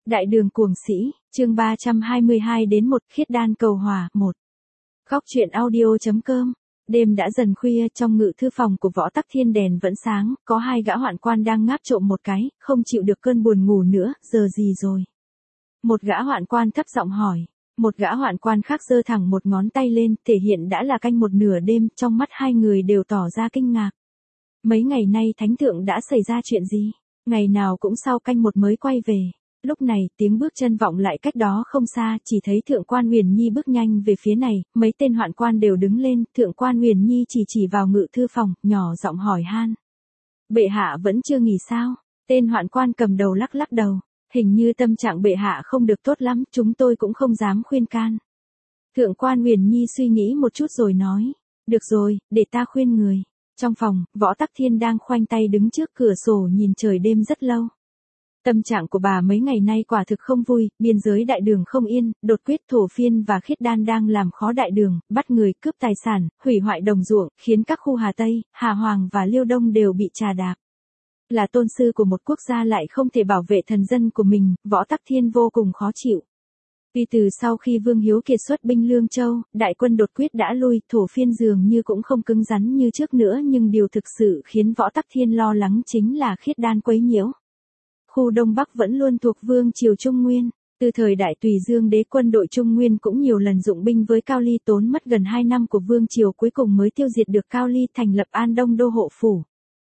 Đại đường cuồng sĩ, chương 322 đến 1 khiết đan cầu hòa, 1. Khóc chuyện audio.com. Đêm đã dần khuya, trong ngự thư phòng của Võ Tắc Thiên đèn vẫn sáng, có hai gã hoạn quan đang ngáp trộm một cái, không chịu được cơn buồn ngủ nữa, giờ gì rồi? Một gã hoạn quan thấp giọng hỏi. Một gã hoạn quan khác giơ thẳng một ngón tay lên, thể hiện đã là canh một nửa đêm, trong mắt hai người đều tỏ ra kinh ngạc. Mấy ngày nay thánh thượng đã xảy ra chuyện gì? Ngày nào cũng sau canh một mới quay về. Lúc này, tiếng bước chân vọng lại cách đó không xa, chỉ thấy Thượng quan Huyền Nhi bước nhanh về phía này, mấy tên hoạn quan đều đứng lên, Thượng quan Huyền Nhi chỉ vào ngự thư phòng, nhỏ giọng hỏi han. Bệ hạ vẫn chưa nghỉ sao? Tên hoạn quan cầm đầu lắc lắc đầu, hình như tâm trạng bệ hạ không được tốt lắm, chúng tôi cũng không dám khuyên can. Thượng quan Huyền Nhi suy nghĩ một chút rồi nói, được rồi, để ta khuyên người. Trong phòng, Võ Tắc Thiên đang khoanh tay đứng trước cửa sổ nhìn trời đêm rất lâu. Tâm trạng của bà mấy ngày nay quả thực không vui, biên giới đại đường không yên, đột quyết Thổ Phiên và Khiết Đan đang làm khó đại đường, bắt người, cướp tài sản, hủy hoại đồng ruộng, khiến các khu Hà Tây, Hà Hoàng và Liêu Đông đều bị trà đạp. Là tôn sư của một quốc gia lại không thể bảo vệ thần dân của mình, Võ Tắc Thiên vô cùng khó chịu. Tuy từ sau khi Vương Hiếu Kiệt xuất binh Lương Châu, đại quân đột quyết đã lui, Thổ Phiên dường như cũng không cứng rắn như trước nữa, nhưng điều thực sự khiến Võ Tắc Thiên lo lắng chính là Khiết Đan quấy nhiễu. Khu Đông Bắc vẫn luôn thuộc Vương triều Trung Nguyên, từ thời Đại Tùy Dương đế quân đội Trung Nguyên cũng nhiều lần dụng binh với Cao Ly, tốn mất gần 2 năm của Vương triều cuối cùng mới tiêu diệt được Cao Ly, thành lập An Đông đô hộ phủ.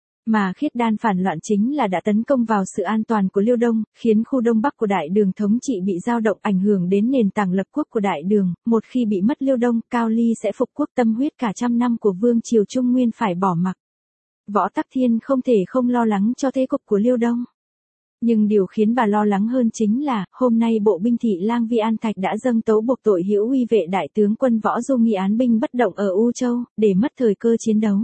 Mà Khiết Đan phản loạn chính là đã tấn công vào sự an toàn của Liêu Đông, khiến khu Đông Bắc của Đại Đường thống trị bị dao động, ảnh hưởng đến nền tảng lập quốc của Đại Đường. Một khi bị mất Liêu Đông, Cao Ly sẽ phục quốc, tâm huyết cả trăm năm của Vương triều Trung Nguyên phải bỏ mặc. Võ Tắc Thiên không thể không lo lắng cho thế cục của Liêu Đông. Nhưng điều khiến bà lo lắng hơn chính là, hôm nay bộ binh thị lang Vi An Thạch đã dâng tấu buộc tội Hữu Uy vệ đại tướng quân Võ Du Nghi án binh bất động ở U Châu, để mất thời cơ chiến đấu.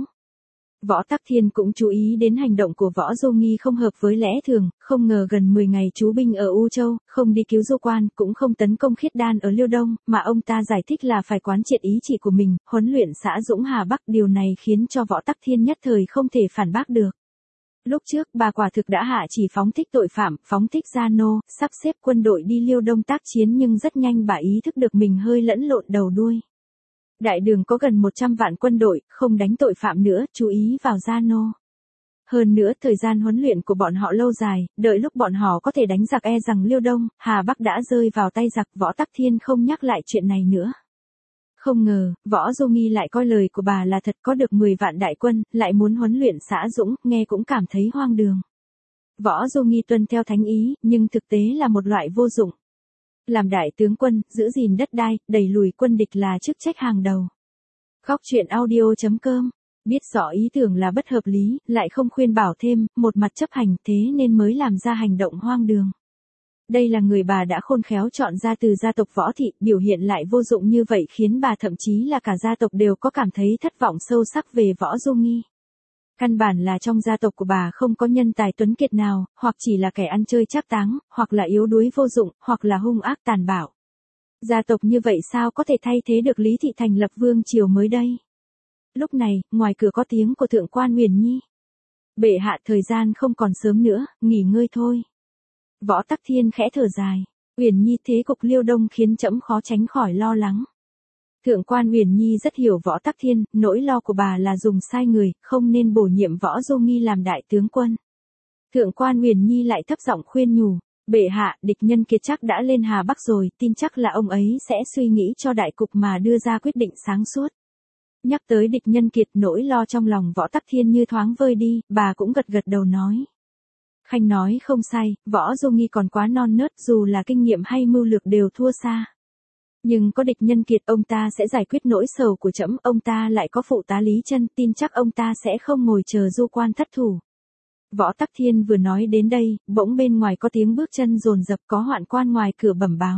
Võ Tắc Thiên cũng chú ý đến hành động của Võ Du Nghi không hợp với lẽ thường, không ngờ gần 10 ngày trú binh ở U Châu, không đi cứu Du Quan, cũng không tấn công Khiết Đan ở Liêu Đông, mà ông ta giải thích là phải quán triệt ý chỉ của mình, huấn luyện xã Dũng Hà Bắc, điều này khiến cho Võ Tắc Thiên nhất thời không thể phản bác được. Lúc trước, bà quả thực đã hạ chỉ phóng thích tội phạm, phóng thích gia nô, sắp xếp quân đội đi Liêu Đông tác chiến, nhưng rất nhanh bà ý thức được mình hơi lẫn lộn đầu đuôi. Đại đường có gần 100 vạn quân đội, không đánh tội phạm nữa, chú ý vào gia nô. Hơn nữa, thời gian huấn luyện của bọn họ lâu dài, đợi lúc bọn họ có thể đánh giặc e rằng Liêu Đông, Hà Bắc đã rơi vào tay giặc. Võ Tắc Thiên không nhắc lại chuyện này nữa. Không ngờ, Võ Du Nghi lại coi lời của bà là thật, có được 10 vạn đại quân, lại muốn huấn luyện xã Dũng, nghe cũng cảm thấy hoang đường. Võ Du Nghi tuân theo thánh ý, nhưng thực tế là một loại vô dụng. Làm đại tướng quân, giữ gìn đất đai, đẩy lùi quân địch là chức trách hàng đầu. Khóc chuyện audio.com. Biết rõ ý tưởng là bất hợp lý, lại không khuyên bảo thêm, một mặt chấp hành, thế nên mới làm ra hành động hoang đường. Đây là người bà đã khôn khéo chọn ra từ gia tộc Võ thị, biểu hiện lại vô dụng như vậy khiến bà thậm chí là cả gia tộc đều có cảm thấy thất vọng sâu sắc về Võ Du Nghi. Căn bản là trong gia tộc của bà không có nhân tài tuấn kiệt nào, hoặc chỉ là kẻ ăn chơi trác táng, hoặc là yếu đuối vô dụng, hoặc là hung ác tàn bạo. Gia tộc như vậy sao có thể thay thế được Lý Thị thành lập vương triều mới đây? Lúc này, ngoài cửa có tiếng của Thượng quan Huyền Nhi. Bệ hạ, thời gian không còn sớm nữa, nghỉ ngơi thôi. Võ Tắc Thiên khẽ thở dài. Huyền Nhi, thế cục Liêu Đông khiến trẫm khó tránh khỏi lo lắng. Thượng quan Huyền Nhi rất hiểu Võ Tắc Thiên, nỗi lo của bà là dùng sai người, không nên bổ nhiệm Võ Du Nghi làm đại tướng quân. Thượng quan Huyền Nhi lại thấp giọng khuyên nhủ, bệ hạ, địch nhân kiệt chắc đã lên Hà Bắc rồi, tin chắc là ông ấy sẽ suy nghĩ cho đại cục mà đưa ra quyết định sáng suốt. Nhắc tới địch nhân kiệt, nỗi lo trong lòng Võ Tắc Thiên như thoáng vơi đi, bà cũng gật gật đầu nói. Khanh nói không sai, Võ Du Nghi còn quá non nớt, dù là kinh nghiệm hay mưu lược đều thua xa. Nhưng có địch nhân kiệt, ông ta sẽ giải quyết nỗi sầu của trẫm, ông ta lại có phụ tá Lý Chân, tin chắc ông ta sẽ không ngồi chờ Du Quan thất thủ. Võ Tắc Thiên vừa nói đến đây, bỗng bên ngoài có tiếng bước chân dồn dập, có hoạn quan ngoài cửa bẩm báo.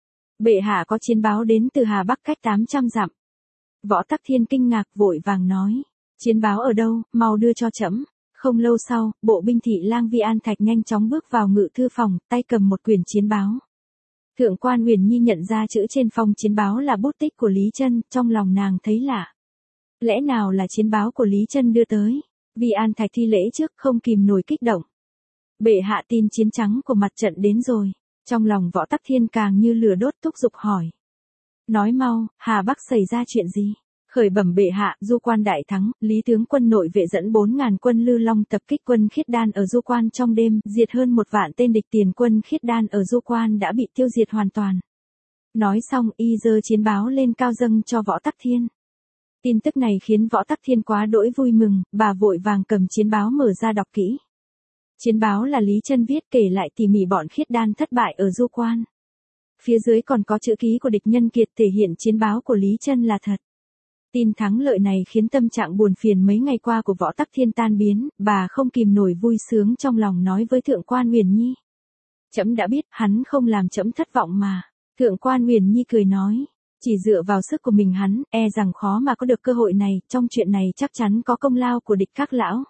Bệ hạ có chiến báo đến từ Hà Bắc cách 800 dặm. Võ Tắc Thiên kinh ngạc vội vàng nói, chiến báo ở đâu, mau đưa cho trẫm. Không lâu sau, bộ binh thị lang Vi An Thạch nhanh chóng bước vào ngự thư phòng, tay cầm một quyển chiến báo. Thượng quan Huyền Nhi nhận ra chữ trên phong chiến báo là bút tích của Lý Chân, trong lòng nàng thấy lạ. Lẽ nào là chiến báo của Lý Chân đưa tới? Vi An Thạch thi lễ trước, không kìm nổi kích động. Bệ hạ, tin chiến trắng của mặt trận đến rồi. Trong lòng Võ Tắc Thiên càng như lửa đốt, thúc giục hỏi. Nói mau, Hà Bắc xảy ra chuyện gì? Khởi bẩm bệ hạ, Du Quan đại thắng, Lý tướng quân nội vệ dẫn 4.000 quân Lư Long tập kích quân Khiết Đan ở Du Quan trong đêm, diệt hơn 1 vạn tên địch, tiền quân Khiết Đan ở Du Quan đã bị tiêu diệt hoàn toàn. Nói xong, y giơ chiến báo lên cao dâng cho Võ Tắc Thiên. Tin tức này khiến Võ Tắc Thiên quá đỗi vui mừng, bà vội vàng cầm chiến báo mở ra đọc kỹ. Chiến báo là Lý Chân viết, kể lại tỉ mỉ bọn Khiết Đan thất bại ở Du Quan. Phía dưới còn có chữ ký của địch nhân kiệt thể hiện chiến báo của Lý Chân là thật. Tin thắng lợi này khiến tâm trạng buồn phiền mấy ngày qua của Võ Tắc Thiên tan biến, bà không kìm nổi vui sướng trong lòng nói với Thượng quan Uyển Nhi. Trẫm đã biết, hắn không làm trẫm thất vọng mà. Thượng quan Uyển Nhi cười nói, chỉ dựa vào sức của mình hắn, e rằng khó mà có được cơ hội này, trong chuyện này chắc chắn có công lao của địch các lão.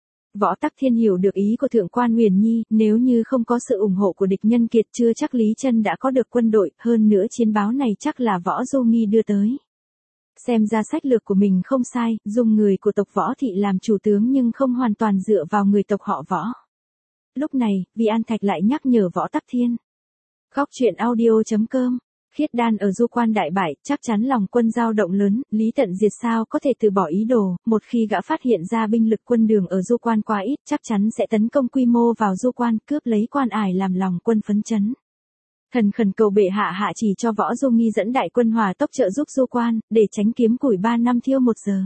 Võ Tắc Thiên hiểu được ý của Thượng quan Uyển Nhi, nếu như không có sự ủng hộ của địch nhân kiệt chưa chắc Lý Chân đã có được quân đội, hơn nữa chiến báo này chắc là Võ Du Nghi đưa tới. Xem ra sách lược của mình không sai, dùng người của tộc Võ Thị làm chủ tướng nhưng không hoàn toàn dựa vào người tộc họ Võ. Lúc này, Vi An Thạch lại nhắc nhở Võ Tắc Thiên. Góc truyện audio.com, Khiết Đan ở Du Quan đại bại, chắc chắn lòng quân dao động lớn, Lý Tận Diệt sao có thể từ bỏ ý đồ, một khi gã phát hiện ra binh lực quân đường ở Du Quan quá ít, chắc chắn sẽ tấn công quy mô vào Du Quan, cướp lấy Quan Ải làm lòng quân phấn chấn. Thần khẩn cầu bệ hạ hạ chỉ cho Võ Du Nghi dẫn đại quân hòa tốc trợ giúp Du Quan, để tránh kiếm củi 3 năm thiêu 1 giờ.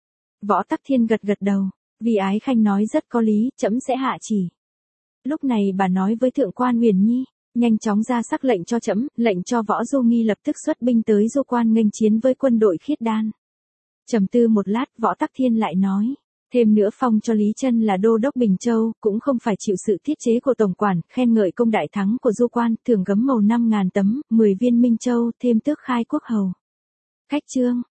Võ Tắc Thiên gật gật đầu, vì Ái Khanh nói rất có lý, trẫm sẽ hạ chỉ. Lúc này bà nói với Thượng quan Uyển Nhi, nhanh chóng ra sắc lệnh cho trẫm, lệnh cho Võ Du Nghi lập tức xuất binh tới Du Quan nghênh chiến với quân đội Khiết Đan. Trầm tư một lát, Võ Tắc Thiên lại nói, thêm nữa phong cho Lý Chân là đô đốc Bình Châu, cũng không phải chịu sự thiết chế của tổng quản, khen ngợi công đại thắng của Du Quan, thưởng gấm màu 5.000 tấm, 10 viên Minh Châu, thêm tước khai quốc hầu. Khách chương,